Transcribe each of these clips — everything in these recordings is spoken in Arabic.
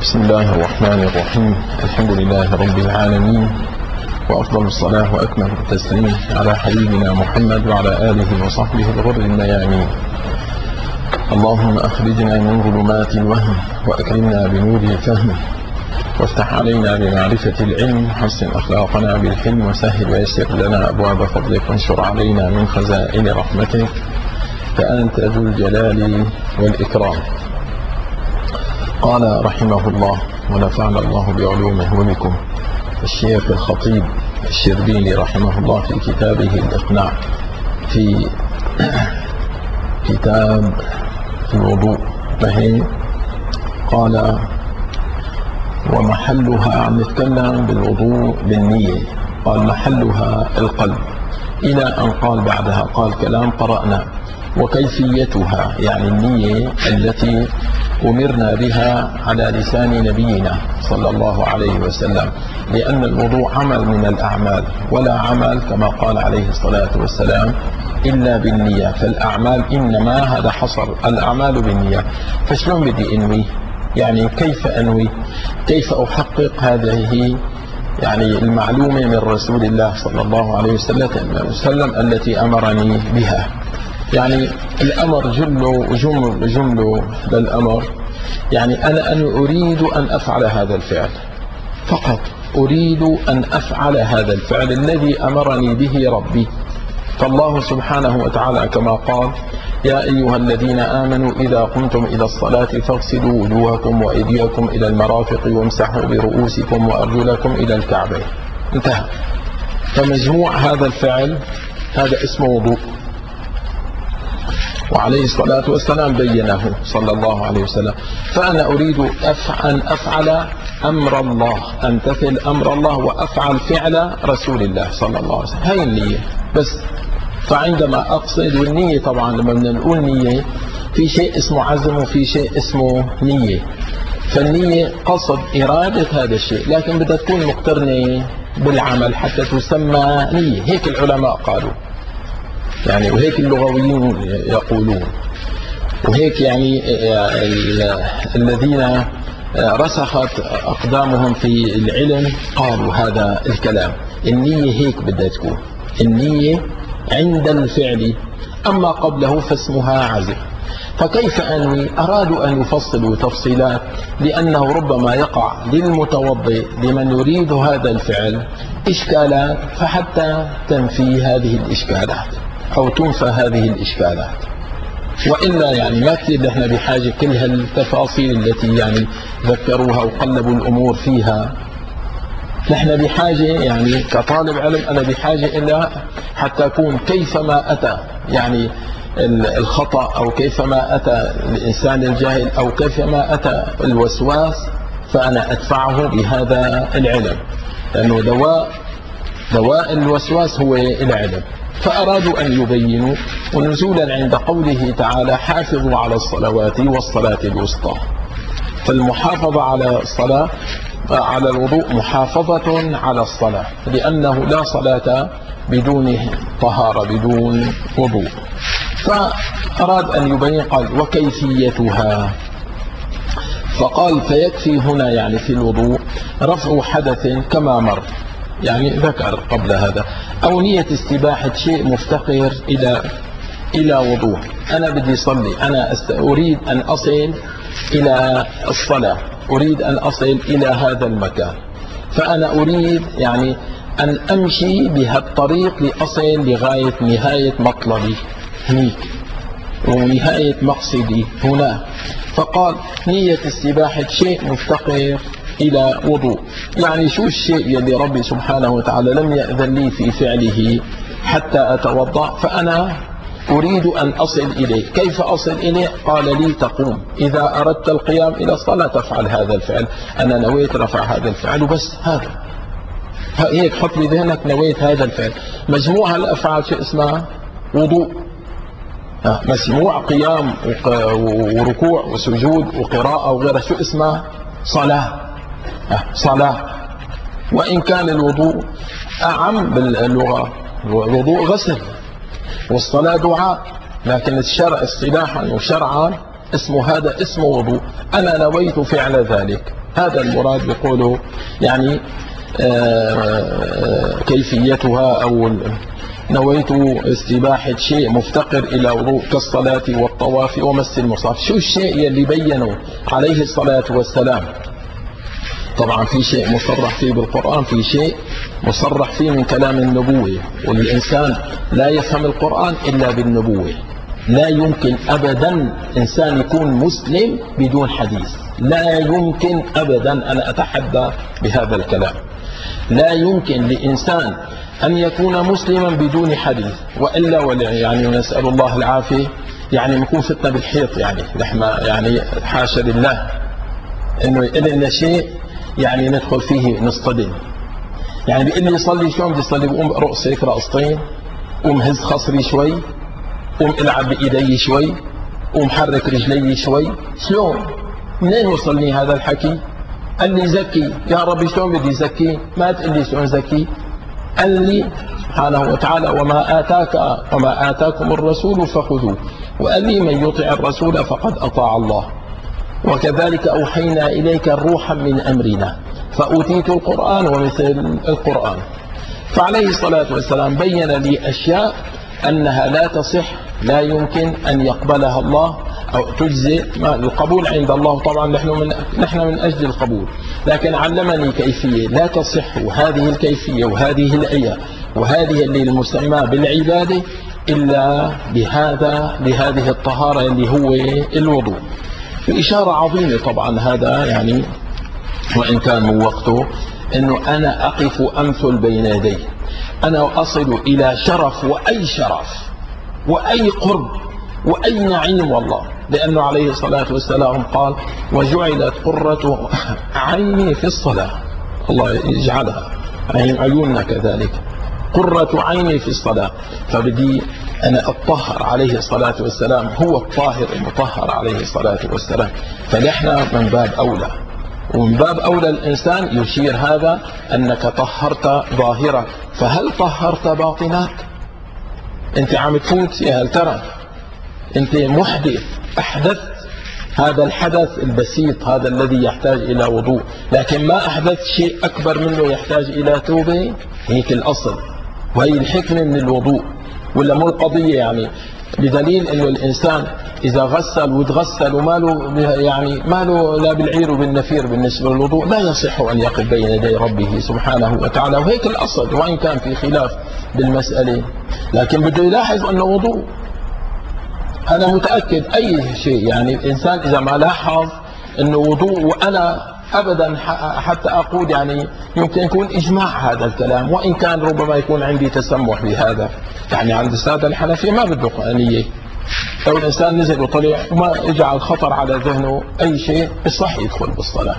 بسم الله الرحمن الرحيم. الحمد لله رب العالمين، وأفضل الصلاة وأكمل التسليم على حبيبنا محمد وعلى آله وصحبه الغر الميامين. اللهم أخرجنا من ظلمات الوهم وأكرمنا بنور الفهم، وافتح علينا بمعرفة العلم، حسن أخلاقنا بالحلم، وسهل ويسر لنا أبواب فضلك، وانشر علينا من خزائن رحمتك، فأنت ذو الجلال والإكرام. قال رحمه الله ونفعنا الله بعلومه وبكم الشيخ الخطيب الشربيني رحمه الله في كتابه الإقناع في كتاب الوضوء، فهي قال ومحلها، عم نتكلم بالوضوء بالنية، قال محلها القلب، إلى أن قال بعدها قال كلام قرأنا وكيفيتها، يعني النية التي أمرنا بها على لسان نبينا صلى الله عليه وسلم، لأن الوضوء عمل من الأعمال، ولا عمل كما قال عليه الصلاة والسلام إلا بالنية، فالأعمال إنما هذا حصر الأعمال بالنية. فشلون بدي أنوي؟ يعني كيف أنوي؟ كيف أحقق هذه يعني المعلومة من رسول الله صلى الله عليه وسلم التي أمرني بها؟ يعني الأمر جمله للأمر، يعني أنا أريد أن أفعل هذا الفعل فقط، أريد أن أفعل هذا الفعل الذي أمرني به ربي. فالله سبحانه وتعالى كما قال يا أيها الذين آمنوا إذا قمتم إلى الصلاة فاغسلوا وجوهكم وأيديكم إلى المرافق وامسحوا برؤوسكم وأرجلكم إلى الكعبين، انتهى. فمجموع هذا الفعل هذا اسمه وضوء، وعليه الصلاة والسلام بينه صلى الله عليه وسلم. فأنا أريد أن أفعل أمر الله، أمتثل أمر الله وأفعل فعل رسول الله صلى الله عليه وسلم، هاي النية بس. فعندما أقصد، والنية طبعا لما نقول نية في شيء اسمه عزم وفي شيء اسمه نية، فالنية قصد إرادة هذا الشيء، لكن بدها تكون مقترنة بالعمل حتى تسمى نية. هيك العلماء قالوا يعني، وهيك اللغويين يقولون، وهيك يعني الذين رسخت أقدامهم في العلم قالوا هذا الكلام. النية هيك بدها تكون، النية عند الفعل، أما قبله فاسمها عزم. فكيف أنوي؟ أرادوا أن يفصلوا تفصيلات، لأنه ربما يقع للمتوضئ لمن يريد هذا الفعل إشكالات، فحتى تنفي هذه الإشكالات أو تنفى هذه الإشكالات. وإلا يعني ما كثير نحن بحاجة كل هالتفاصيل التي يعني ذكروها وقلبوا الأمور فيها. نحن بحاجة يعني كطالب علم، أنا بحاجة إلى حتى أكون كيفما أتى يعني الخطأ، أو كيفما أتى الإنسان الجاهل، أو كيفما أتى الوسواس، فأنا أدفعه بهذا العلم، لأنه دواء الوسواس هو العلم. فأرادوا أن يبينوا، ونزولا عند قوله تعالى حافظوا على الصلوات والصلاة الوسطى، فالمحافظة على الصلاة على الوضوء محافظة على الصلاة، لأنه لا صلاة بدون طهارة، بدون وضوء. فأراد أن يبين قال وكيفيتها، فقال فيكفي هنا يعني في الوضوء رفع حدث كما مر، يعني ذكر قبل هذا، أو نية استباحة شيء مفتقر إلى وضوء. أنا بدي صلي، أنا أريد أن أصل إلى الصلاة، أريد أن أصل إلى هذا المكان، فأنا أريد يعني أن أمشي بهالطريق لأصل لغاية نهاية مطلبي هنيك، ونهاية مقصدي هنا. فقال نية استباحة شيء مفتقر إلى وضوء، يعني شو الشيء الذي ربي سبحانه وتعالى لم يأذن لي في فعله حتى أتوضأ، فأنا أريد أن أصل إليه. كيف أصل إليه؟ قال لي تقوم، إذا أردت القيام إلى الصلاة تفعل هذا الفعل، أنا نويت رفع هذا الفعل وبس، هذا هيك حط بذهنك نويت هذا الفعل. مجموع الأفعال شيء اسمها وضوء، مسموع قيام وركوع وسجود وقراءة وغيرها شو اسمها؟ صلاة. وإن كان الوضوء أعم باللغة، الوضوء غسل والصلاة دعاء، لكن الشرع اصطلاحا وشرعا اسمه هذا اسمه وضوء. أنا نويت فعل ذلك، هذا المراد بقوله يعني كيفيتها، أو نويت استباحة شيء مفتقر إلى وضوء كالصلاة والطواف ومس المصحف. شو الشيء اللي بينه عليه الصلاة والسلام؟ طبعا في شيء مصرح فيه بالقرآن، في شيء مصرح فيه من كلام النبوة، والإنسان لا يفهم القرآن إلا بالنبوة. لا يمكن أبدا إنسان يكون مسلم بدون حديث، لا يمكن أبدا، أنا أتحدى بهذا الكلام. لا يمكن لإنسان أن يكون مسلما بدون حديث، وإلا يعني نسأل الله العافية، يعني نكون فتنة بالحيط، يعني نحن يعني حاشا لله إنه إلنا شيء يعني ندخل فيه نصطدم. يعني بيقول لي يصلي، شلون بدي يصلي؟ بقوم رقص هيك رقصتين، قوم هز خصري شوي، قوم العب بإيدي شوي، قوم حرك رجلي شوي. شلون؟ منين وصلني هذا الحكي؟ قال لي زكي. يا ربي شلون بدي زكي؟ ما تقول لي شلون زكي. قال لي سبحانه وتعالى وما آتاكم الرسول فخذوه، وقال لي من يطع الرسول فقد أطاع الله، وكذلك أوحينا إليك روحا من أمرنا فأوتيت القرآن ومثل القرآن. فعليه الصلاة والسلام بين لي أشياء أنها لا تصح، لا يمكن أن يقبلها الله أو تجزئ. القبول عند الله طبعا نحن من أجل القبول، لكن علمني كيفية لا تصح هذه الكيفية وهذه الآية وهذه اللي المسمى بالعبادة إلا بهذه الطهارة اللي هو الوضوء. إشارة عظيمة طبعا هذا، يعني وإن كان من وقته، أنه أنا أقف أمثل بين يديه، أنا أصل إلى شرف وأي قرب وأي نعيم والله، لأنه عليه الصلاة والسلام قال وجعلت قرة عيني في الصلاة. الله يجعلها عيوننا كذلك، قرة عيني في الصلاة. فبدي أنا أطهر، عليه الصلاة والسلام هو الطاهر المطهر عليه الصلاة والسلام، فنحن من باب أولى، ومن باب أولى الإنسان يشير هذا أنك طهرت ظاهرك، فهل طهرت باطنك؟ أنت عم تفوت يا هل ترى أنت محدث، أحدثت هذا الحدث البسيط هذا الذي يحتاج إلى وضوء، لكن ما أحدث شيء أكبر منه يحتاج إلى توبة. هيك الأصل، وهي الحكمة من الوضوء، ولا مو القضية يعني بدليل أنه الإنسان إذا غسل وتغسل وماله يعني ماله لا بالعير وبالنفير بالنسبة للوضوء، لا يصح أن يقف بين يدي ربه سبحانه وتعالى. وهيك الأصل، وإن كان في خلاف بالمسألة، لكن بده يلاحظ أنه وضوء. أنا متأكد أي شيء يعني الإنسان إذا ما لاحظ أنه وضوء، وأنا أبدا حتى أقول يعني يمكن يكون إجماع هذا الكلام، وإن كان ربما يكون عندي تسمح بهذا، يعني عند السادة الحنفية ما بده نية. لو الإنسان نزل وطلع وما يجعل خطر على ذهنه أي شيء يصح يدخل بالصلاة.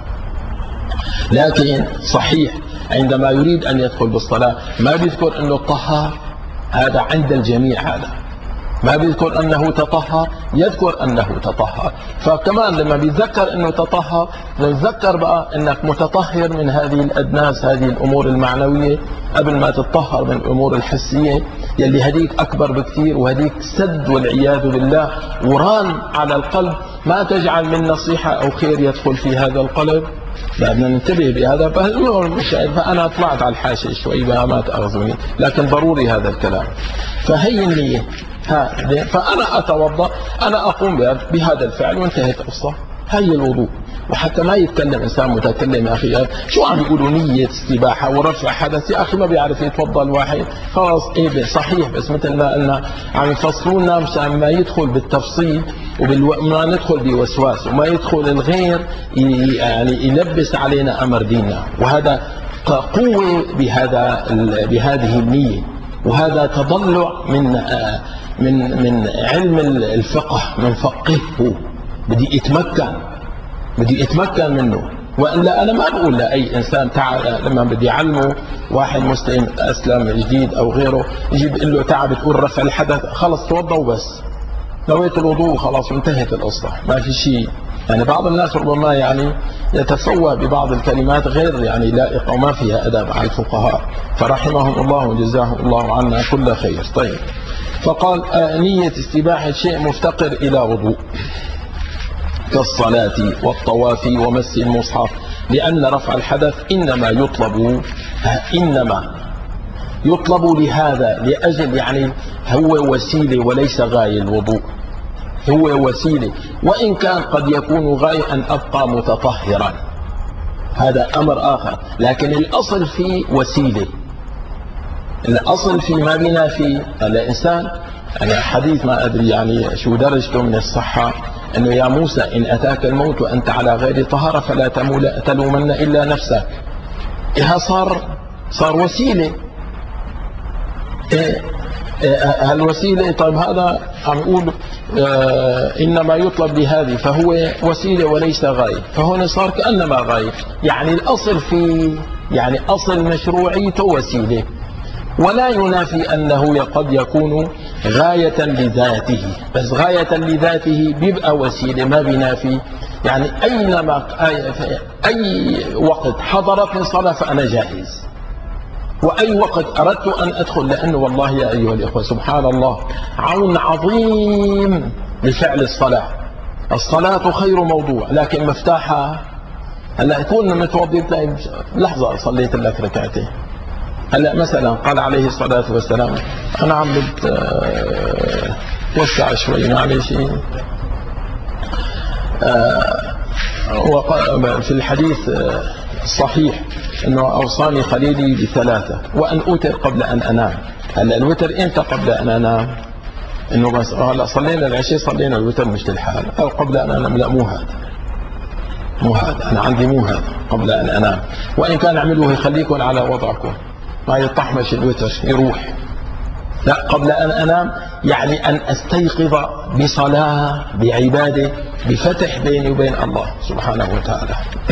لكن صحيح عندما يريد أن يدخل بالصلاة ما بيذكر أنه طهر، هذا عند الجميع، هذا ما بيذكر أنه تطهر، يذكر أنه تطهر. فكمان لما بيتذكر أنه تطهر نتذكر بقى أنك متطهر من هذه الأدناس، هذه الأمور المعنوية، قبل ما تتطهر من الأمور الحسية يلي هديك أكبر بكثير، وهديك سد والعياذ بالله وران على القلب، ما تجعل من نصيحة أو خير يدخل في هذا القلب. بدنا ننتبه بهذا. فأنا طلعت على الحاشية شوي ما تأخذوني، لكن ضروري هذا الكلام. فهي النية، فأنا أتوضأ، أنا أقوم بهذا الفعل وانتهت القصة. هي الوضوء. وحتى ما يتكلم إنسان متكلم يا أخي شو عم يقولوا نية استباحة ورفع حدث، يا أخي ما بيعرف يتوضأ الواحد خلاص. إيه صحيح، بس مثل ما قلنا عم يفصلونا مشان ما يدخل بالتفصيل وما ندخل بوسواس، وما يدخل الغير يعني يلبس علينا أمر ديننا. وهذا قوة بهذه النية، وهذا تضلع من علم الفقه، من فقهه بدي اتمكن منه. والا انا ما بقول لاي انسان تعال لما بدي اعلمه واحد مسلم اسلم جديد او غيره يجي بقول له تعال بتقول رفع الحدث، خلص توضا وبس، نويت الوضوء خلاص وانتهت القصه، ما في شيء. يعني بعض الناس ربما يعني يتفوه ببعض الكلمات غير يعني لائقه وما فيها ادب على الفقهاء، فرحمهم الله وجزاهم الله عنا كل خير. طيب، فقال نية استباحة شيء مفتقر إلى وضوء كالصلاة والطواف ومس المصحف. لأن رفع الحدث إنما يطلب لهذا، لأجل يعني هو وسيلة وليس غاية. الوضوء هو وسيلة، وإن كان قد يكون غاية أن أبقى متطهرا، هذا أمر آخر، لكن الأصل في وسيلة. الأصل في ما بنا في الإنسان. أنا حديث ما أدري يعني شو درجته من الصحة، أنه يا موسى إن أتاك الموت وأنت على غير طهارة فلا تلومن إلا نفسك. إها صار وسيلة. هالوسيلة، طيب هذا عم يقول إنما يطلب لهذه، فهو وسيلة وليس غاية، فهنا صار كأنما غاية. يعني الأصل في يعني أصل مشروعيته وسيلة، ولا ينافي أنه قد يكون غاية لذاته، بس غاية لذاته بيبقى وسيلة، ما بينافي. يعني أي وقت حضرتني الصلاة فأنا جاهز، وأي وقت أردت أن أدخل، لأنه والله يا أيها الإخوة سبحان الله عون عظيم لفعل الصلاة. الصلاة خير موضوع، لكن مفتاحها هلا يكون متوضي لحظة صليت لك ركعتين. هلا مثلا قال عليه الصلاة والسلام، أنا عم وسع شوي معلش، في الحديث الصحيح أنه أوصاني خليلي بثلاثة، وأن أوتر قبل أن أنام. هلا الوتر إمتى قبل أن أنام؟ إنه بس هلا صلينا العشاء صلينا الوتر مش للحال، أو قبل أن أنام. لا، مو هذا أنا عندي مو هذا قبل أن أنام. وإن كان اعملوه خليكم على وضعكم، ما يطحمش الوتر يروح. لا، قبل أن أنام يعني أن أستيقظ بصلاة، بعبادة، بفتح بيني وبين الله سبحانه وتعالى.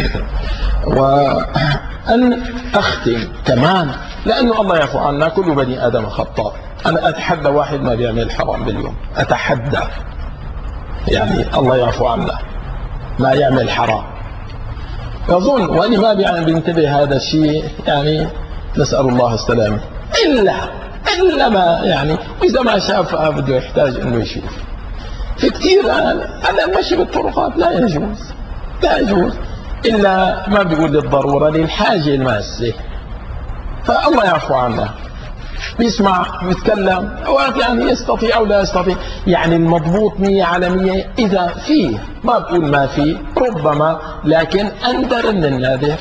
وأن أختم كمان، لأنه الله يعفو عنا، كل بني آدم خطاء. أنا أتحدى واحد ما بيعمل حرام باليوم، أتحدى، يعني الله يعفو عنا ما يعمل حرام. يظن وأنا ما بينتبه هذا الشيء، يعني نسأل الله السلامة، إلا ما يعني، وإذا ما شاف بده يحتاج إنه يشوف. في كثير أنا المشي بالطرقات لا يجوز إلا ما بيقول للضرورة، للحاجة الماسة. فالله يعفو عنا، بيسمع بيتكلم أوقات يعني يستطيع أو لا يستطيع، يعني المضبوط 100%. إذا فيه، ما بقول ما فيه، ربما، لكن أندر من النادر.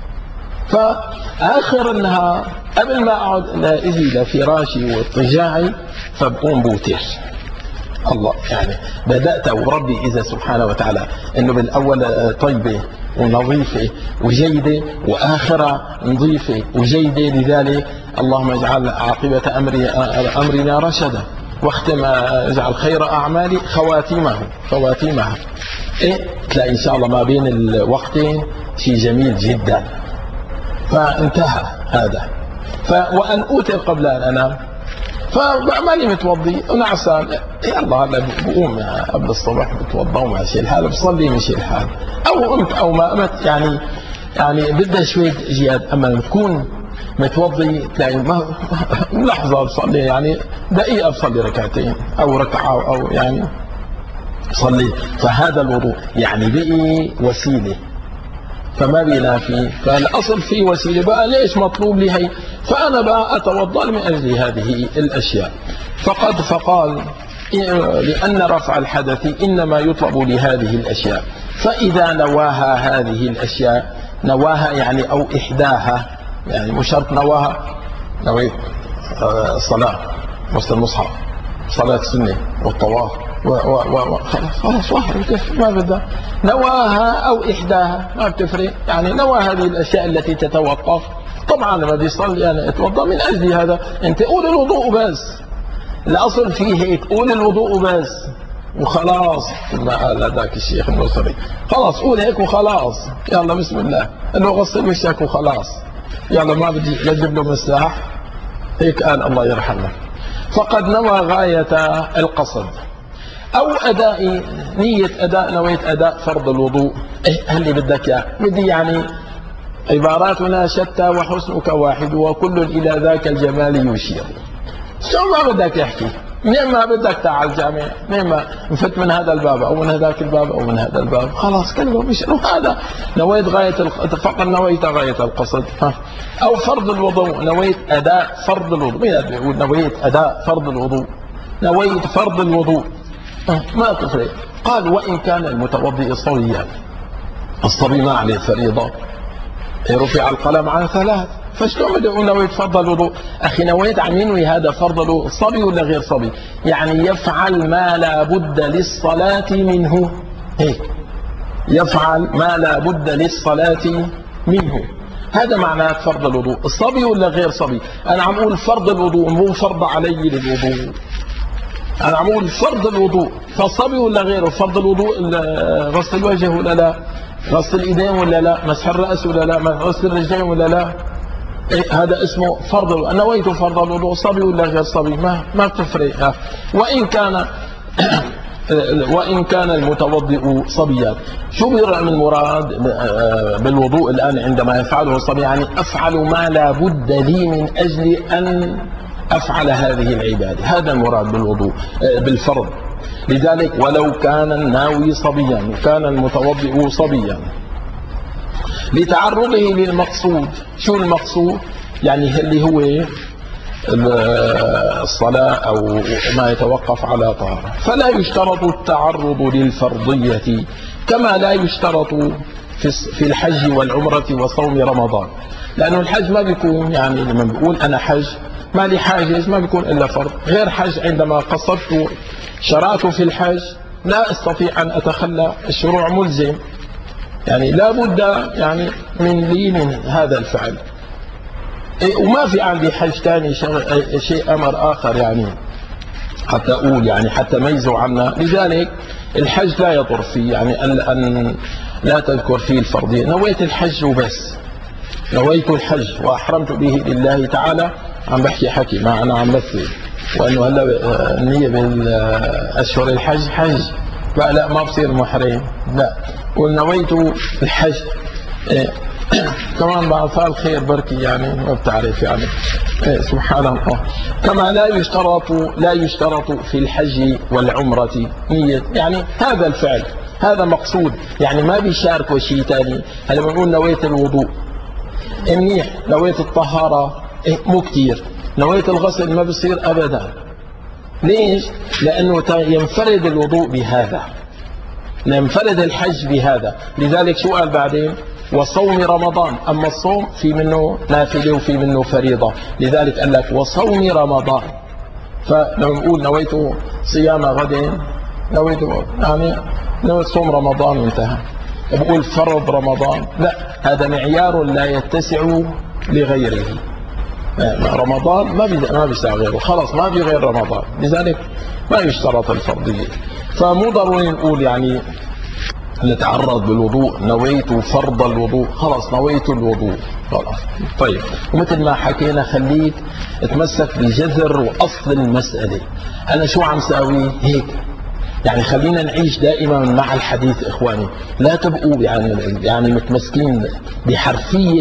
فآخر النهار قبل ما أقعد إجي لفراشي واضطجاعي فبقوم بوتر الله، يعني بدأت وربي إذا سبحانه وتعالى أنه بالأول طيبة ونظيفة وجيدة، وآخرة نظيفة وجيدة، لذلك اللهم اجعل عاقبة أمرنا رشدا، واختم اجعل خير أعمالي خواتيمها. تلاقي إن شاء الله ما بين الوقتين شيء جميل جدا. فانتهى هذا. وأن أوتر قبل أن أنام، فماني متوضي ونعسان، يلا هلا بقوم قبل الصبح بتوضى وماشي الحال، بصلي مشي الحال، أو قمت أو ما قمت، يعني بدها شوية جهاد. أما تكون متوضي تلاقي لحظة بصلي، يعني دقيقة بصلي ركعتين أو ركعة أو يعني صلي. فهذا الوضوء يعني بقي وسيلة، فما بينافي. فالأصل فيه وسيلة، بقى ليش مطلوب لي هي؟ فأنا بقى أتوضأ من أجل هذه الأشياء. فقال لأن رفع الحدث إنما يطلب لهذه الأشياء، فإذا نواها هذه الأشياء، نواها يعني أو إحداها، يعني مش شرط نويت الصلاة وسط المصحف، صلاة السنة والطواف خلاص واحد ما بدها، نواها أو إحداها ما بتفرق، يعني نوى هذه الأشياء التي تتوقف. طبعا لما بيصلي أنا أتوضأ من أجل هذا. أنت قول الوضوء بس، الأصل فيه هيك، قول الوضوء بس وخلاص. ما قال هذاك الشيخ المصري، خلاص قول هيك وخلاص، يلا بسم الله، انه غسل وشك وخلاص، يلا ما بدي لجيب له مساح، هيك قال الله يرحمه. فقد نوى غاية القصد أو أداء نية نويت أداء فرض الوضوء. هل بدك يا بدي يعني عباراتنا شتى وحسنك واحد، وكل إلى ذاك الجمال يشير. شو ما بدك يحكي، منين ما بدك تعال الجامع، منين ما نفت من هذا الباب او من هذاك الباب او من هذا الباب، خلاص كله مش هذا نويت غايه فقط نويت غايه القصد. او فرض الوضوء، نويت اداء فرض الوضوء، مين يقول نويت اداء فرض الوضوء، نويت فرض الوضوء ما تفرق. قال وان كان المتوضئ صبيا، الصبي ما عليه فريضه، رفع القلم عن ثلاث، فشلون بدي اقول نويت فرض الوضوء؟ اخي نويت عن ينوي هذا فرض الوضوء، صبي ولا غير صبي؟ يعني يفعل ما لا بد للصلاة منه، هيك يفعل ما لا بد للصلاة منه، هذا معناه فرض الوضوء. الصبي ولا غير صبي؟ انا عم اقول فرض الوضوء، مو فرض علي للوضوء، انا عم اقول فرض الوضوء، فالصبي ولا غيره؟ فرض الوضوء غسل الوجه ولا لا؟ غسل الايدين ولا لا؟ مسح الراس ولا لا؟ غسل الرجلين ولا لا؟ إيه هذا اسمه فرض الوضوء. نويت فرض الوضوء، صبي ولا غير صبي ما تفرق. وإن كان المتوضئ صبيا. شو من المراد بالوضوء الآن عندما يفعله الصبي؟ يعني أفعل ما لا بد لي من أجل أن أفعل هذه العبادة، هذا المراد بالوضوء بالفرض. لذلك ولو كان الناوي صبيا، كان المتوضئ صبيا، لتعرضه للمقصود. شو المقصود؟ يعني اللي هو الصلاة أو ما يتوقف على طهارة، فلا يشترط التعرض للفرضية كما لا يشترط في الحج والعمرة وصوم رمضان. لأنه الحج ما بيكون، يعني لما بيقول أنا حج ما لي حاجز، ما بيكون إلا فرض. غير حج عندما قصدت شرعت في الحج لا أستطيع أن أتخلى، الشروع ملزم، يعني لا بد يعني من هذا الفعل. وما في عندي حج ثاني شيء أمر آخر يعني حتى أقول، يعني حتى ميزوا عنا. لذلك الحج لا يضر فيه، يعني أن لا تذكر فيه الفرضية. نويت الحج وبس، نويت الحج وأحرمت به لله تعالى، عم بحكي حكي ما أنا عم مثل، وأنه هلا النية بالأشهر الحج حج، لا ما بصير محرم، لا. ونويت الحج كمان بعد فعل خير بركي، يعني ما بتعرف يعني سبحان الله. كما لا يشترط في الحج والعمرة نية، يعني هذا الفعل هذا مقصود، يعني ما بيشاركوا شيء ثاني. هلا بنقول نويت الوضوء منيح، نويت الطهارة مو كتير، نويت الغسل ما بصير أبدا. ليش؟ لأنه ينفرد الوضوء بهذا، ينفرد الحج بهذا. لذلك شو قال بعدين؟ وصوم رمضان. أما الصوم في منه نافلة وفي منه فريضة، لذلك قال لك وصوم رمضان. فلما نقول نويت صيام غد، نويت يعني نويت صوم رمضان وانتهى. بقول فرض رمضان، لا، هذا معيار لا يتسع لغيره. رمضان ما بيسع غيره، خلاص ما في غير رمضان، لذلك ما يشترط الفرضية. فمو ضروري نقول يعني نتعرض بالوضوء، نويت فرض الوضوء، خلاص نويت الوضوء خلاص. طيب، ومثل ما حكينا خليك اتمسك بجذر وأصل المسألة. أنا شو عم ساوي هيك؟ يعني خلينا نعيش دائما مع الحديث إخواني، لا تبقوا يعني متمسكين بحرفية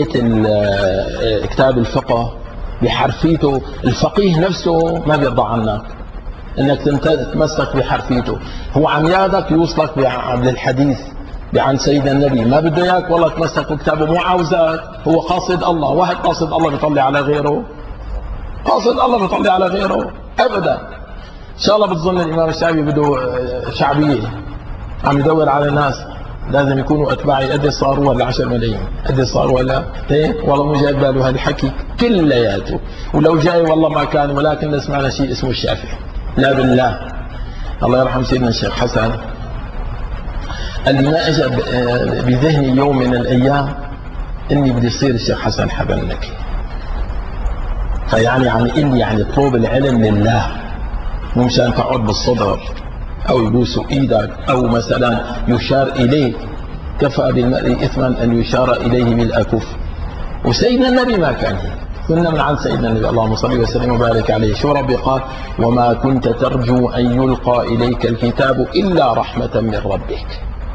كتاب الفقه، بحرفيته. الفقيه نفسه ما بيرضى عنك انك تتمسك بحرفيته، هو عم ياخذك يوصلك للحديث عن سيدنا النبي، ما بده اياك والله تمسك بكتابه، مو عاوزك، هو قاصد الله. واحد قاصد الله بيطلع على غيره؟ قاصد الله بيطلع على غيره ابدا. ان شاء الله بتظن الامام الشافعي بده شعبيه، عم يدور على ناس لازم يكونوا اتباعي، قد صاروا ولا 10 ملايين، قد صاروا ولا ايه، والله مو جاي باله هذا الحكي كلياته، ولو جاي والله ما كان، ولكن سمعنا شيء اسمه الشافعي. لا بالله، الله يرحم سيدنا الشيخ حسن، اللي ما اجى بذهني يوم من الايام اني بدي يصير الشيخ حسن حبنكي. فيعني عم يقول لي يعني اطلب العلم لله، مو مشان تقعد بالصدر او يبوسوا ايدك او مثلا يشار اليك. كفى بالمرء اثما ان يشار اليه بالأكف. وسيدنا النبي ما كان هيك، كنا من عن سيدنا النبي اللهم صل وسلم وبارك عليه. شو ربي قال؟ وما كنت ترجو ان يلقى اليك الكتاب الا رحمه من ربك.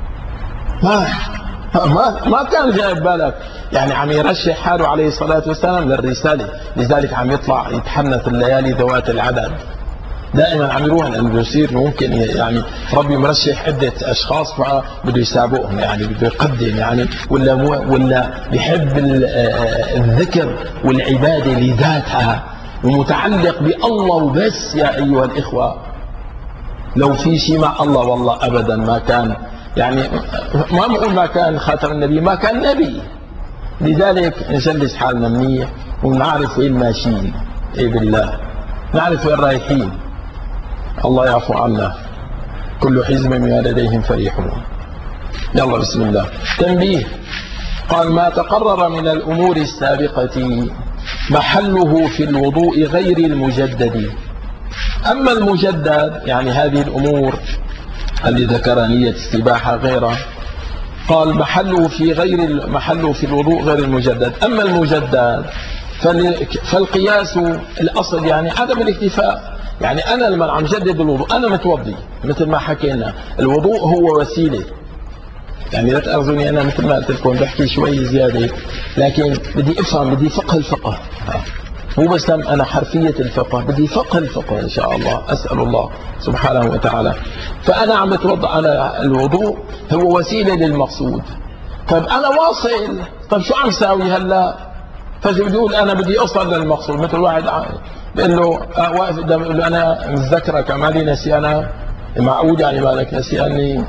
ما كان جاي بالك، يعني عم يرشح حاله عليه الصلاه والسلام للرساله، لذلك عم يطلع يتحنث الليالي ذوات العدد، دائما عم يروح لانه يصير ممكن يعني ربي مرشح عده اشخاص بده يسابقهم، يعني بده يقدم يعني ولا بيحب الذكر والعباده لذاتها ومتعلق بالله وبس. يا ايها الاخوه لو في شيء مع الله والله ابدا ما كان، يعني ما بقول ما كان خاتم النبي، ما كان نبي. لذلك نجلس حالنا منيح ونعرف وين ماشيين، اي بالله نعرف وين رايحين. الله يعفو عنا. كل حزب بما لديهم فرحون. يلا بسم الله. تنبيه. قال ما تقرر من الأمور السابقة محله في الوضوء غير المجدد. أما المجدد يعني هذه الأمور اللي ذكر نية استباحة غيره، قال محله في الوضوء غير المجدد. أما المجدد فالقياس الأصل يعني عدم الاكتفاء. يعني أنا لما عم جدد الوضوء أنا متوضي مثل ما حكينا، الوضوء هو وسيلة. يعني لا تأخذوني أنا مثل ما قلت لكم بحكي شوي زيادة، لكن بدي أفهم، بدي فقه الفقه، مو بس أنا حرفية الفقه، بدي فقه الفقه إن شاء الله. أسأل الله سبحانه وتعالى. فأنا عم بتوضأ، أنا الوضوء هو وسيلة للمقصود. طيب أنا واصل، طيب شو عم ساوي هلا؟ فبيقول أنا بدي أوصل للمقصود. مثل واحد بقول له واقف قدام بقول له أنا متذكرك مالي نسيانة، معقول يعني مالك نسياني؟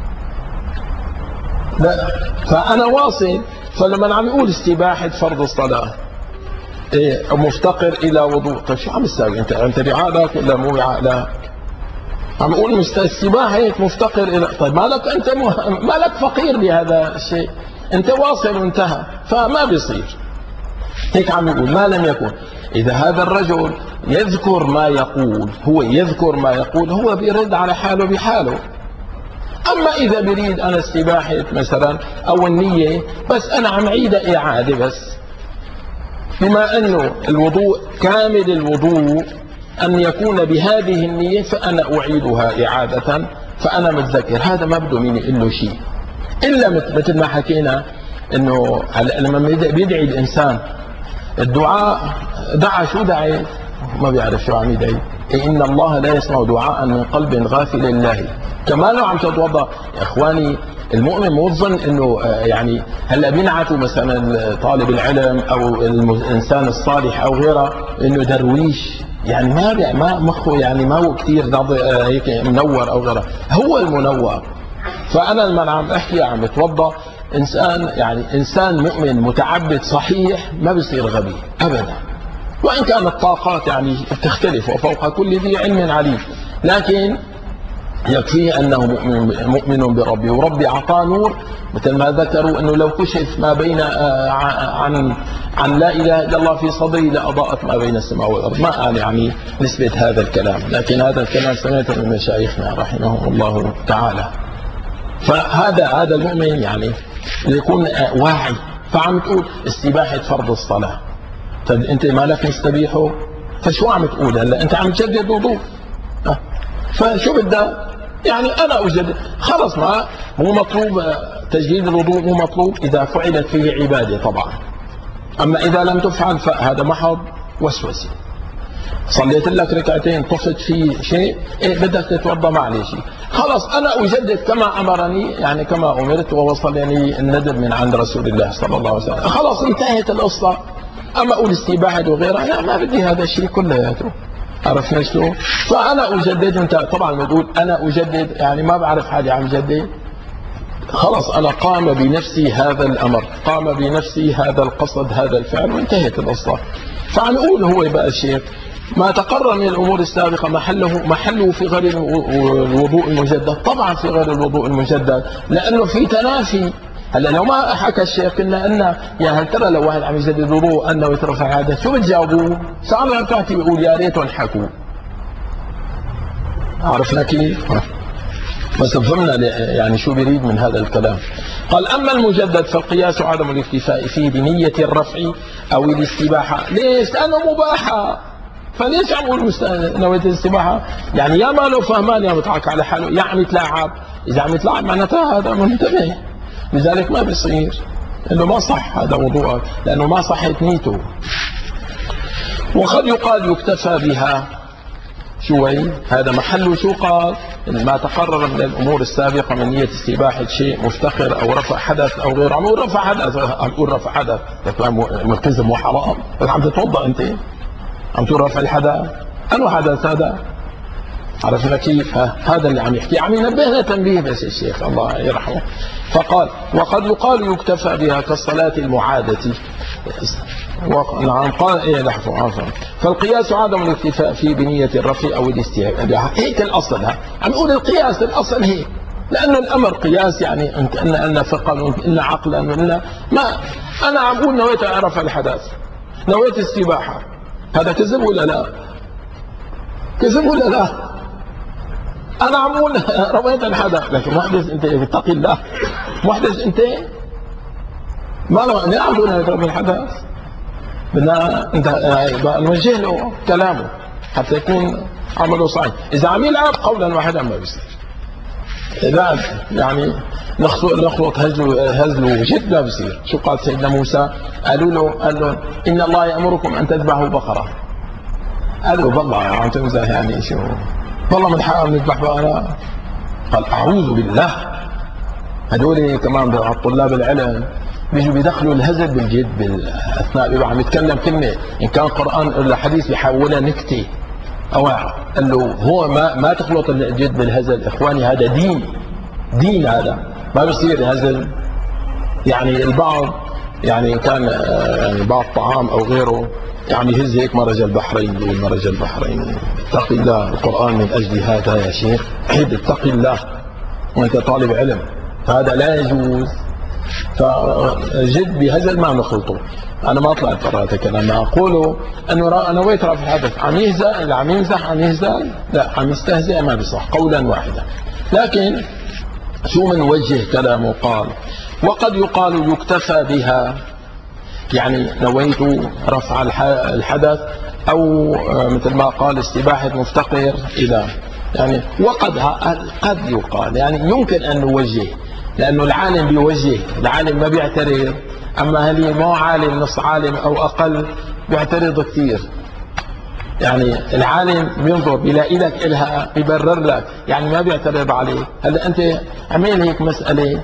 لا، فأنا واصل. فلما عم يقول استباحة فرض الصلاة إيه مفتقر إلى وضوء، طيب شو عم تساوي أنت بعقلك ولا مو بعقلك؟ عم يقول استباحة هيك مفتقر إلى، طيب مالك أنت مالك فقير لهذا الشيء، أنت واصل وانتهى، فما بيصير هيك. عم يقول ما لم يكن. إذا هذا الرجل يذكر ما يقول، هو يذكر ما يقول، هو بيرد على حاله بحاله. أما إذا بريد أنا استباحة مثلا أو النية بس أنا عم عيدها إعادة بس، بما أنه الوضوء كامل الوضوء أن يكون بهذه النية فأنا أعيدها إعادة فأنا متذكر، هذا ما بده مني إلا شيء. إلا مثل ما حكينا أنه لما بيدعي الإنسان الدعاء، دعا شو دعي؟ ما بيعرف شو عم يدعي. إن الله لا يسمع دعاء من قلب غافل لله. كمان لو عم تتوضا يا اخواني، المؤمن مو ظن انه يعني هلا بينعتوا مثلا طالب العلم او الانسان الصالح او غيره انه درويش، يعني ما مخه يعني ما هو كثير هيك منور او غيره، هو المنور. فانا لما عم احكي عم بتوضا انسان، يعني انسان مؤمن متعبد صحيح ما بيصير غبي ابدا، وان كانت الطاقات يعني تختلف وفوق كل ذي علم عليم، لكن يكفيه أنه مؤمن بربه، وربي أعطاه نور. مثل ما ذكروا أنه لو كشف ما بين عن لا إله إلا الله في صدري لأضاءت ما بين السماء والأرض. ما قال يعني نسبة هذا الكلام، لكن هذا الكلام سمعته من مشايخنا رحمهم الله تعالى. فهذا المؤمن يعني يكون واعي. فعم تقول استباحة فرض الصلاة، طيب أنت مالك مستبيحه؟ فشو عم تقول هلا؟ أنت عم تجدد وضوء، فشو بدها؟ يعني أنا أجدد خلص، ما مو مطلوب تجديد الوضوء، مو مطلوب إذا فعلت فيه عبادة طبعا. أما إذا لم تفعل فهذا محض وسوسة. صليت لك ركعتين طفت في شيء، إيه بدك تتوضا معلش، خلص أنا أجدد كما أمرني، يعني كما أمرت ووصلني الندب من عند رسول الله صلى الله عليه وسلم، خلاص انتهت القصة. أما أقول استباحة وغيرها لا، ما بدي هذا الشيء كلياته. عرفنا شلون؟ فأنا أجدد. أنت طبعا بقول أنا أجدد يعني ما بعرف حالي عم جدد، خلص أنا قام بنفسي هذا الأمر، قام بنفسي هذا القصد، هذا الفعل، وانتهت القصة. فعم نقول هو بقى الشيخ ما تقرر من الأمور السابقة محله في غير الوضوء المجدد. طبعا في غير الوضوء المجدد، لأنه في تنافي. هلا لو ما حكى الشيخ قلنا أن يا هل ترى لو واحد عم يجدد وضوء أنه يترفع عادة، شو بتجاوبوه؟ صار عم تحكي بيقول يا ريتهم حكوا. عرفنا كيف؟ بس فهمنا يعني شو بيريد من هذا الكلام. قال أما المجدد فالقياس عدم الاكتفاء فيه بنية الرفع أو الاستباحة. ليش؟ لأنه مباحة. فليش عم يقول نوية الاستباحة؟ يعني يا ما له فهمان يا بيضحك على حاله، يا عم يتلاعب. إذا عم يتلاعب معناتها هذا منتبه، لذلك ما بيصير، إنه ما صح هذا وضوءك، لأنه ما صحت نيته. وقد يقال يكتفى بها شوي هذا محله شو قال؟ ما تقرر من الأمور السابقة من نية استباحة شيء مفتقر أو رفع حدث أو غيره. عم يقول رفع حدث، عم يقول رفع حدث، ملتزم وحرام، بس عم تتوضأ أنت عم تقول رفع الحدث. أنو حدث هذا؟ عرفنا كيف؟ هذا اللي عم يحكي، عم ينبهنا تنبيه بس الشيخ الله يرحمه. فقال وقد يقال يكتفى بها كالصلاة المعادة. نعم قال ايه لحظة عفوا. فالقياس عدم الاكتفاء فيه بنية الرفع او الاستهاء، هيك الاصل. عم نقول القياس الاصل هيك، لانه الامر قياس، يعني ان فقا ان عقلا ان ما. انا عم اقول نويت رفع الحدث، نويت استباحة، هذا كذب ولا لا؟ كذب ولا لا؟ انا عم اقول رميت الحدث، لكن محدث انت، اتقي الله، محدث انت. ما انا عم اقول رمي الحدث، بدنا انت نوجه له كلامه حتى يكون عمله صحيح. اذا عم يلعب قولا واحدا ما بيصير، لا يعني نخلط هزله جد ما بيصير. شو قال سيدنا موسى؟ قال له ان الله يامركم ان تذبحوا بقره. قالوا والله عم تمزح، يعني شو والله من حقهم نذبح بقره؟ قال اعوذ بالله. هدول كمان طلاب العلم بيجوا بيدخلوا الهزل بالجد بالاثناء بيبقى عم يتكلم كلمه، ان كان قران ولا حديث بيحولها نكته او قال له هو ما تخلط الجد بالهزل اخواني، هذا دين هذا ما بيصير هزل. يعني البعض يعني كان يعني بعض طعام او غيره يعني يهز هيك مرج البحرين، يقول مرج البحرين. اتق الله، القرآن من أجل هذا يا شيخ، اتق الله وأنت طالب علم، فهذا لا يجوز. فجد بهزل ما نخلطه. أنا ما طلعت براتك، أنا ما أقوله أنه أنا نويت رفع الحدث. عم يهزأ، لا عم يمزح، عم يهزأ، لا عم يستهزئ، ما بصح قولا واحدا. لكن شو من وجه كلامه؟ قال وقد يقال يكتفى بها، يعني نويت رفع الحدث أو مثل ما قال استباحة مفتقر إلى، يعني وقد قد يقال، يعني يمكن أن نوجه، لأنه العالم بيوجه، العالم ما بيعترض. أما هل ما عالم نص عالم أو أقل بيعترض كثير، يعني العالم بينظر بيلاقي لك إلها بيبرر لك، يعني ما بيعترض عليك. هلا أنت عمل هيك مسألة،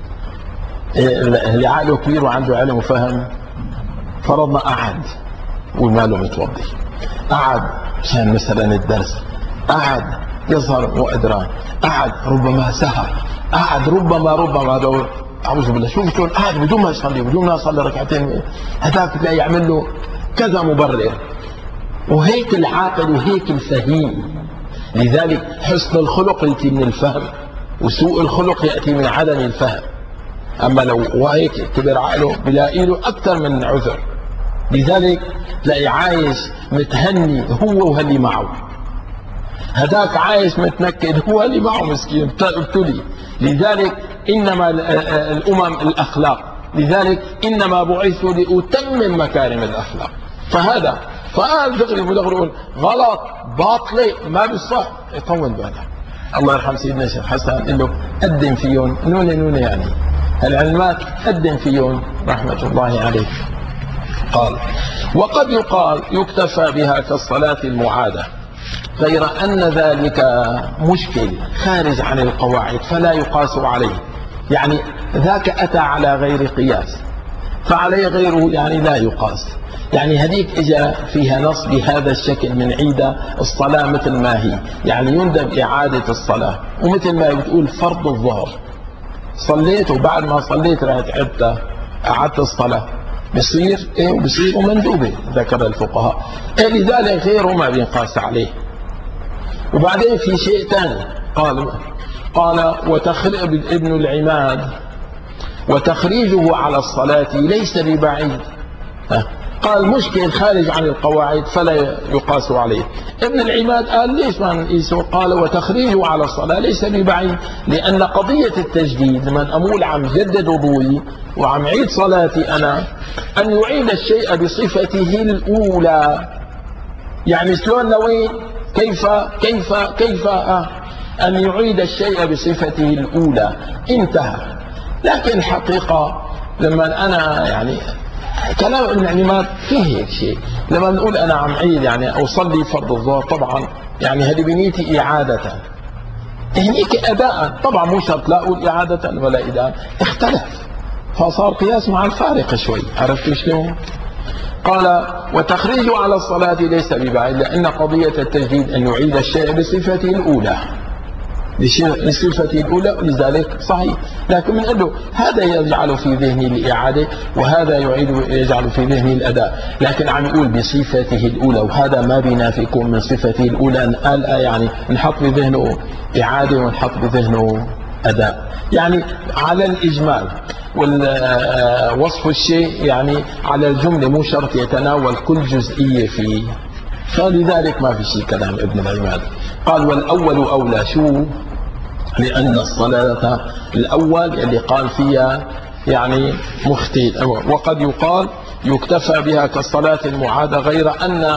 اللي عقله كبير وعنده علم وفهم فرضنا قعد وماله متوضي، قعد عشان مثلا الدرس، قعد يظهر مؤدران، قعد ربما سهر، قعد ربما هذا اعوذ بالله، شوف شلون قاعد بدون ما يصلي، بدون ما يصلي ركعتين، هذاك تلاقي يعمل له كذا مبرر. وهيك العاقل وهيك الفهيم. لذلك حسن الخلق ياتي من الفهم، وسوء الخلق ياتي من عدم الفهم. اما لو هيك كبر عقله بلاقي له اكثر من عذر. لذلك تلاقي عايش متهني هو وهاللي معه، هذاك عايش متنكد هو اللي معه مسكين ابتلي. لذلك انما الامم الاخلاق، لذلك انما بعثت لاتمم مكارم الاخلاق. فهذا فقال دغري يقول غلط باطله ما بيصح، يطول بالك. الله يرحم سيدنا الشيخ حسن قال له قدم فيهم نونه يعني العلمات، قدم فيهم رحمه الله عليه. قال وقد يقال يكتفى بها كالصلاة المعادة، غير أن ذلك مشكل خارج عن القواعد فلا يقاس عليه، يعني ذاك أتى على غير قياس فعليه غيره يعني لا يقاس. يعني هذيك إجا فيها نص بهذا الشكل من عيد الصلاة مثل ما هي، يعني يندب إعادة الصلاة، ومثل ما بتقول فرض الظهر صليت وبعد ما صليت رحت أعدت الصلاة، بصير ايه؟ بصير مندوبه ذكر الفقهاء. إيه لذلك غيره ما بينقاس عليه. وبعدين في شيء ثاني قال وتخريج ابن العماد وتخريجه على الصلاة ليس ببعيد. قال مشكل خارج عن القواعد فلا يقاس عليه. ابن العماد قال ليش ما نقيسه؟ قال وتخريجه على الصلاة ليس ببعيد، لأن قضية التجديد من أقول عم جدد وضوئي وعم عيد صلاتي أنا، أن يعيد الشيء بصفته الأولى. يعني شلون نويت؟ كيف أن يعيد الشيء بصفته الأولى، انتهى. لكن الحقيقة لما أنا يعني كلام ابن العماد فيه هيك شيء، لما نقول أنا عم عيد يعني أصلي فرض الظهر، طبعا يعني هذه بنيتي إعادة، هنيك أداء، طبعا مو شرط لا أقول إعادة ولا إداء، اختلف فصار قياس مع الفارق شوي. عرفت شلون؟ قال وتخريج على الصلاة ليس ببعيد، لأن قضية التجديد أن يعيد الشيء بصفته الأولى، بصفته الأولى، لذلك صحيح. لكن من قال له هذا يجعل في ذهني الإعادة وهذا يجعل في ذهني الأداء، لكن عم يقول بصفته الأولى، وهذا ما بينافي يكون من صفته الأولى. قال يعني نحط بذهنه إعادة ونحط بذهنه أداء، يعني على الإجمال ووصف الشيء يعني على الجملة، مو شرط يتناول كل جزئية فيه، فلذلك ما في شيء كلام ابن العماد. قال والأول أولى، شو؟ لأن الصلاة الأول اللي قال فيها يعني مختلف، وقد يقال يكتفى بها كالصلاة المعادة، غير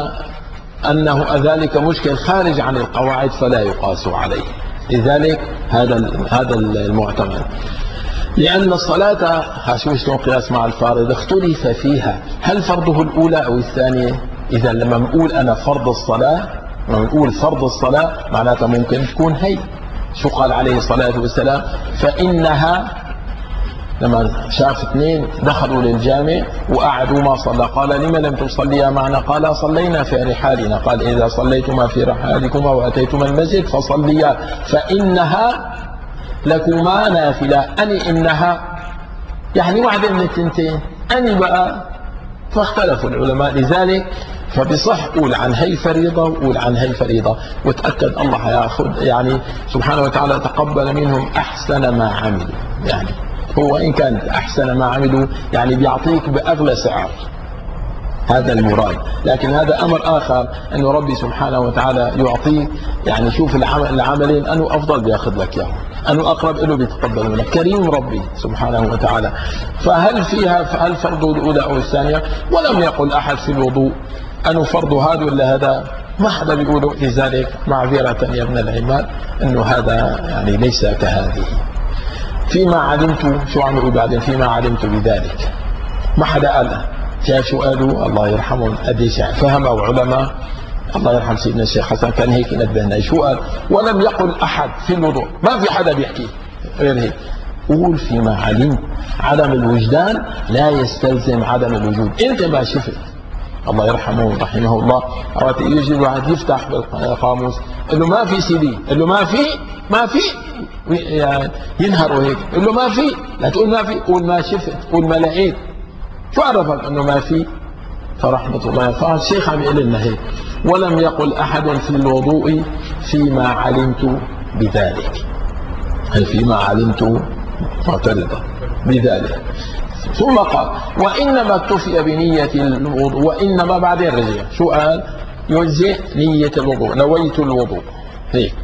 أنه ذلك مشكل خارج عن القواعد فلا يقاس عليه، لذلك هذا المعتمد. لأن الصلاة شو شلون قياس مع الفارض اختلف فيها، هل فرضه الأولى أو الثانية؟ إذا لما نقول أنا فرض الصلاة، لما نقول فرض الصلاة معناتها ممكن تكون هي شو قال عليه الصلاة والسلام؟ فإنها لما شاف اثنين دخلوا للجامع وقعدوا ما صلى، قال لما لم تصليا معنا؟ قال صلينا في رحالنا. قال إذا صليتما في رحالكما وأتيتما المسجد فصليا فإنها لكما نافلة. أني إنها يعني واحدة من التنتين، أني بقى، فاختلفوا العلماء، لذلك فبصح قول عن هي فريضة وقول عن هي فريضة، وتأكد الله يأخذ يعني سبحانه وتعالى تقبل منهم أحسن ما عملوا. يعني هو إن كان أحسن ما عملوا يعني بيعطيك بأغلى سعر، هذا المراد. لكن هذا أمر آخر أنه ربي سبحانه وتعالى يعطيك، يعني شوف العملين أنه أفضل بياخذ لك إياه، أنه أقرب له بيتقبل منك، كريم ربي سبحانه وتعالى. فهل فيها هل فرض الأولى أو الثانية؟ ولم يقل أحد في الوضوء أنه فرض هذا ولا هذا، ما حدا بيقوله. لذلك معذرة يا ابن العماد أنه هذا يعني ليس كهذه. فيما علمت، شو عم يقول بعدين؟ فيما علمت بذلك، ما حدا قال. شايف شو قالوا؟ الله يرحمهم قديش فهموا علماء، الله يرحم سيدنا الشيخ حسن كان هيك ينبهنا. شو قال؟ ولم يقل أحد في الوضوء، ما في حدا بيحكي غير هيك. قول فيما علمت. عدم الوجدان لا يستلزم عدم الوجود. انت ما شفت، الله يرحمه رحمه الله، يجي الواحد يفتح بالقاموس قال له ما في سيدي، قال له ما في يعني ينهروا هيك، قال له ما في، لا تقول ما في، قول ما شفت، قول ما لقيت، شو عرفك انه ما في؟ فرحمة الله. فالشيخ عم يقول لنا هيك، ولم يقل أحد في الوضوء فيما علمت بذلك، أي فيما علمت معترضا بذلك. ثم قال وإنما اكتفي بنية الوضوء، وإنما بعدين رجع شو قال؟ يجزئ نية الوضوء، نويت الوضوء هيك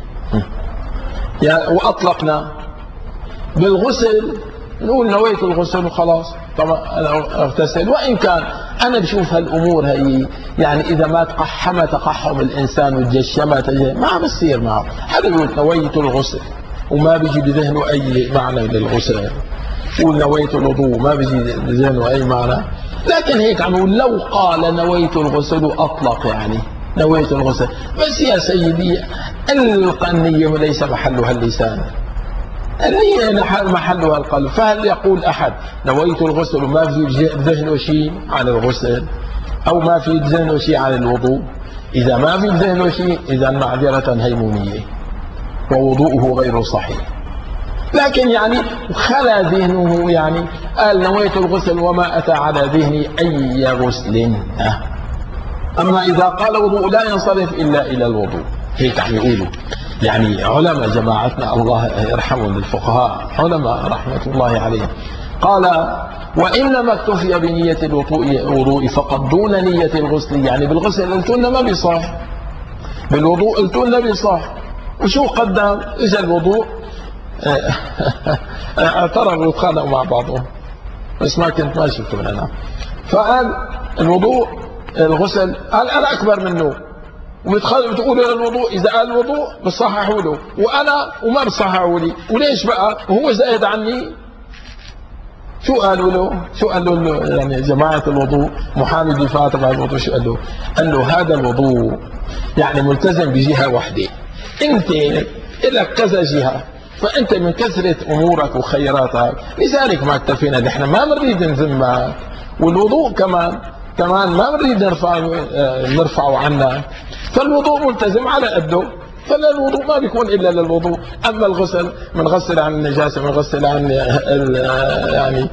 وأطلقنا بالغسل، نقول نويت الغسل وخلاص، طبعا أنا اغتسل. وإن كان أنا بشوف هالأمور هي يعني إذا ما تقحم تقحم الإنسان وتجشمت ما بصير معه. هذا يقول نويت الغسل وما بيجي بذهنه أي معنى للغسل، يقول نويت الوضوء ما بيجي بذهنه أي معنى. لكن هيك عم يقول لو قال نويت الغسل وأطلق يعني نويت الغسل، بس يا سيدي ألقى النية وليس محلها اللسان، النية محلها القلب. فهل يقول أحد نويت الغسل وما في ذهنه شيء عن الغسل، أو ما في ذهنه شيء عن الوضوء؟ إذا ما في ذهنه شيء إذا معذرة هيمونية ووضوءه غير صحيح. لكن يعني خلى ذهنه، يعني قال نويت الغسل وما أتى على ذهني أي غسل. أما إذا قال وضوء لا ينصرف إلا إلى الوضوء، هيك عم يقولوا يعني علماء جماعتنا الله يرحمهم الفقهاء علماء رحمة الله عليهم. قال وإنما اكتفي بنية الوضوء فقط دون نية الغسل، يعني بالغسل قلت لنا ما بيصح، بالوضوء قلت لنا بيصح. وشو قدم؟ إجا الوضوء اعترضوا وتخانقوا مع بعضهم، بس ما كنت ما شفتهم أنا. فقال الوضوء الغسل، قال أنا أكبر منه، وبتقولوا الوضوء، إذا قال الوضوء بصححوا له وأنا وما بصححوا لي، وليش بقى؟ وهو زائد عني. شو قالوا له يعني جماعة الوضوء، محامي دفاع تبع الوضوء، شو قال له؟ قال له هذا الوضوء يعني ملتزم بجهة واحدة، انت لك كذا جهة، فانت من كثرة امورك وخيراتك لذلك ما اكتفينا، نحن ما بنريد نذمك، والوضوء كمان ما بنريد نرفعه عنا، فالوضوء ملتزم على قده، فلا الوضوء ما بيكون الا للوضوء. اما الغسل بنغسل عن النجاسه، بنغسل عن يعني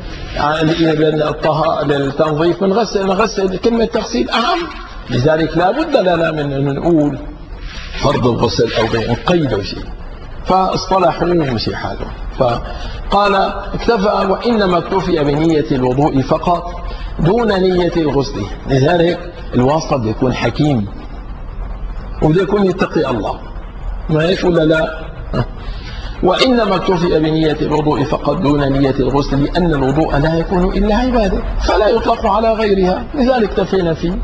للتنظيف، بنغسل كلمه تغسيل اهم. لذلك لا بد لنا من ان نقول فرض الغسل او نقيده شيء، فاصطلحوا ومشي حاله. فقال اكتفى وانما اكتفي بنيه الوضوء فقط دون نيه الغسل. لذلك الواسطه بده يكون حكيم وبده يكون يتقي الله، ما هيك ولا لا؟ وإنما اكتفي بنية الوضوء فقط دون نية الغسل، لأن الوضوء لا يكون إلا عبادة فلا يطلق على غيرها، لذلك اكتفينا فيه،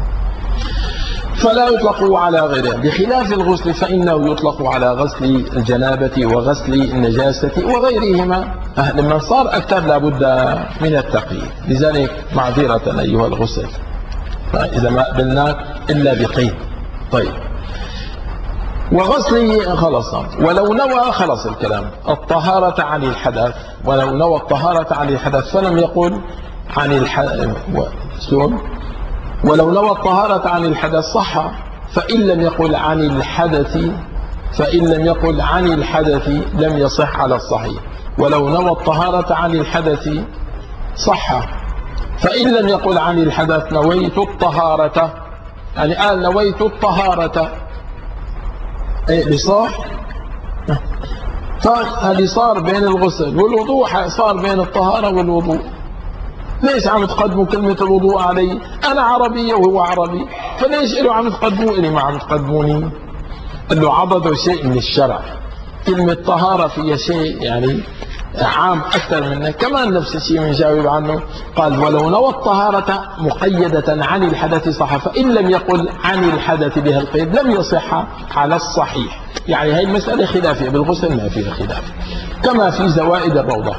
فلا يطلق على غيرها، بخلاف الغسل فإنه يطلق على غسل الجنابة وغسل النجاسة وغيرهما. لما صار أكثر لابد من التقييد، لذلك معذرة أيها الغسل، فإذا ما قبلناك إلا بقيد. طيب، وغسل خلص، ولو نوى خلص الكلام الطهارة عن الحدث، ولو نوى الطهارة عن الحدث فلم يقل عن ولو نوى الطهارة عن الحدث صح، فإن لم يقل عن الحدث لم يصح على الصحيح. ولو نوى الطهارة عن الحدث صح، فإن لم يقل عن الحدث نويت الطهارة، يعني قال نويت الطهارة، بصح، فهذه صار بين الغسل والوضوء، صار بين الطهارة والوضوء. ليش عم تقدموا كلمة الوضوء علي؟ أنا عربي وهو عربي، فليش له عم تقدموا إلي ما عم تقدموني؟ قال له عضدوا شيء من الشرع، كلمة طهارة فيها شيء يعني عام أكثر منه. كمان نفس الشيء بنجاوب عنه، قال ولو نوى الطهارة مقيدة عن الحدث صح، فإن لم يقل عن الحدث بها القيد لم يصح على الصحيح. يعني هي المسألة خلافية، بالغسل ما فيها خلاف، كما في زوائد الروضة.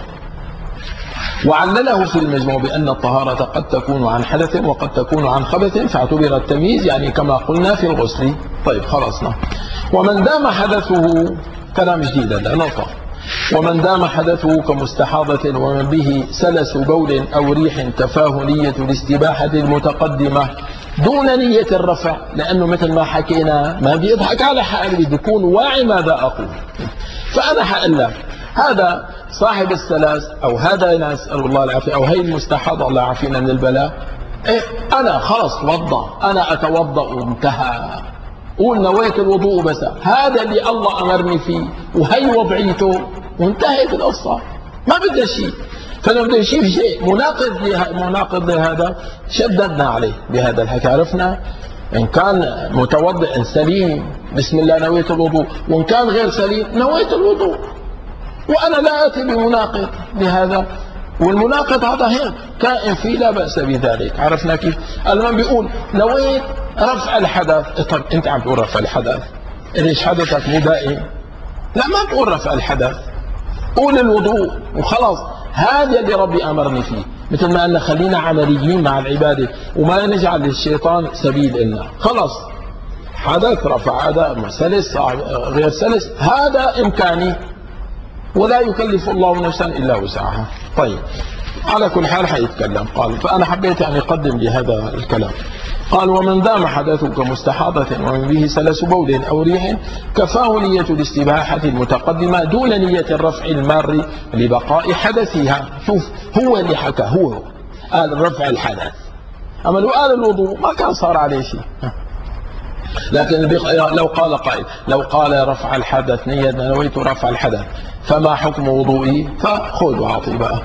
وعلله في المجموع بأن الطهارة قد تكون عن حدث وقد تكون عن خبث، فاعتبر التمييز يعني كما قلنا في الغسل. طيب خلصنا. ومن دام حدثه، كلام جديد لا نقطة، ومن دام حدثه كمستحاضة ومن به سلس بول أو ريح كفاه نية الاستباحة المتقدمة دون نية الرفع، لأنه مثل ما حكينا ما بيضحك على حاله، بده يكون واعي ماذا أقول. فأنا حقول لك هذا صاحب السلس أو هذا نسأل الله العافية أو هي المستحاضة الله يعافينا من البلاء، أنا خلص توضأ، أنا أتوضأ وانتهى، قول نويت الوضوء بس، هذا اللي الله أمرني فيه وهي وضعيته وانتهت القصة، ما بدها شيء. فلو بده يشوف شيء مناقض لهذا شددنا عليه بهذا الحكي، عرفنا إن كان متوضئ سليم بسم الله نويت الوضوء، وإن كان غير سليم نويت الوضوء، وأنا لا أتي بمناقض لهذا، والمناقض هذا هيك كائن فيه لا بأس بذلك. عرفنا كيف؟ لما بيقول نويت رفع الحدث، طب أنت عم تقول رفع الحدث، ليش حدثك مو دائم؟ لا ما تقول رفع الحدث، قول الوضوء وخلاص، هذا اللي ربي أمرني فيه. مثل ما قلنا خلينا عمليين مع العبادة وما نجعل للشيطان سبيل إلنا. خلاص حدث رفع، هذا سلس غير سلس، هذا إمكاني ولا يكلف الله نفسا إلا وسعها. طيب على كل حال حيتكلم. قال فأنا حبيت أن أقدم لهذا الكلام. قال ومن دام حدثه كمستحاضة ومن به سلس بول أو ريح كفاه نية الاستباحة المتقدمة دون نية الرفع المار لبقاء حدثها. شوف هو اللي حكى، هو قال رفع الحدث، أما لو قال الوضوء ما كان صار عليه شيء. لكن لو قال قائل، لو قال رفع الحدث نية نويت رفع الحدث فما حكم وضوئي؟ فخذ وعطي بقى.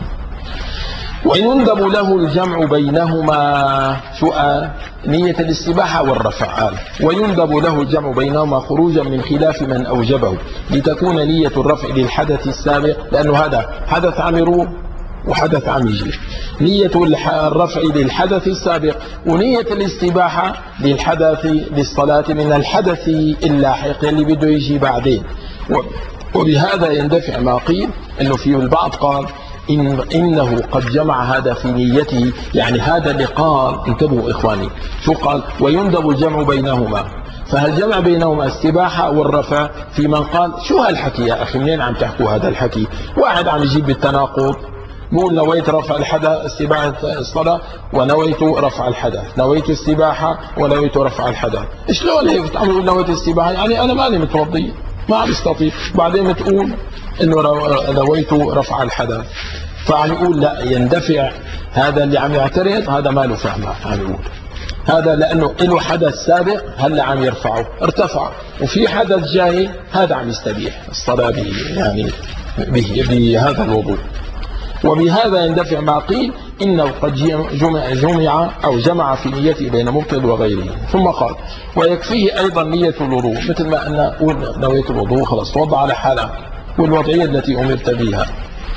ويندب له الجمع بينهما، شو قال؟ نية الاستباحة والرفع. ويندب له الجمع بينهما خروجا من خلاف من أوجبه لتكون نية الرفع للحدث السابق، لأنه هذا حدث عم يروح وحدث عم يجي، نية الرفع للحدث السابق ونية الاستباحة للحدث للصلاة من الحدث اللاحق اللي بده يجي بعدين. وبهذا يندفع ما قيل انه في البعض قال إنه قد جمع هذا في نيته. يعني هذا اللي قال، انتبهوا إخواني شو قال: ويندب الجمع بينهما. فهل جمع بينهما السباحة والرفع؟ في من قال شو هالحكي يا أخي، منين عم تحكوا هذا الحكي؟ واحد عم يجيب بالتناقض، بقول نويت رفع الحدث السباحة الصلاة ونويت رفع الحدث، نويت السباحة ونويت رفع الحدث. شلون هيك عم يقول نويت السباحة؟ يعني أنا ماني متوضي، ما عم استطيع، بعدين بتقول إنه نويت رفع الحدث. فعم يقول لا، يندفع هذا اللي عم يعترض، هذا ما له فهمه. عم يقول هذا لأنه له حدث سابق هلا عم يرفعه، ارتفع، وفي حدث جاي هذا عم يستبيح الصلاة به، يعني بهذا الوضوء. وبهذا يندفع ما قيل إنه قد جمع أو جمع في نيته بين مبطل وغيره. ثم قال: ويكفيه أيضا نية الوضوء، مثل ما أن نقول نوية الوضوء خلاص توضع على حالة والوضعية التي أمرت بها.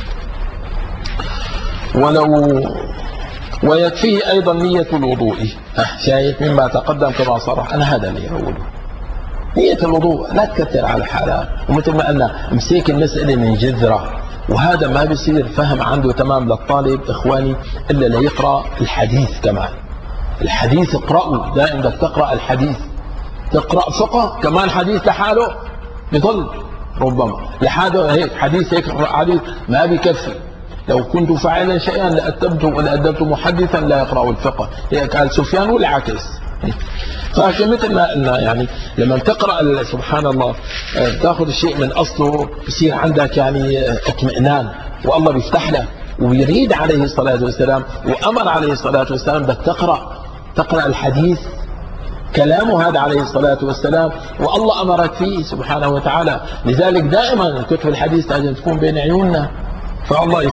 ويكفيه أيضا نية الوضوء. شايف مما تقدم كما صرح، أنا هذا اللي أقوله، نية الوضوء لا تكثر على حالها. ومثل ما أن مسيك المسألة من جذرة، وهذا ما بيصير فهم عنده تمام للطالب إخواني إلا ليقرأ الحديث. كمان الحديث اقرأه دائما، بدك تقرأ الحديث، تقرأ فقه كمان حديث لحاله بظل ربما لحاله هيك حديث، هيك حديث ما بيكفي. لو كنت فاعلا شيئا لأدبت محدثا لا يقرأ الفقه، هيك قال سفيان والعكس. فمثل ما قلنا يعني لما تقرأ سبحان الله تاخذ الشيء من أصله، بصير عندك يعني اطمئنان، والله بيفتح لك ويريد عليه الصلاة والسلام وأمر عليه الصلاة والسلام بدك تقرأ الحديث كلامه هذا عليه الصلاة والسلام، والله أمرك فيه سبحانه وتعالى. لذلك دائما كتب الحديث لازم تكون بين عيوننا، فالله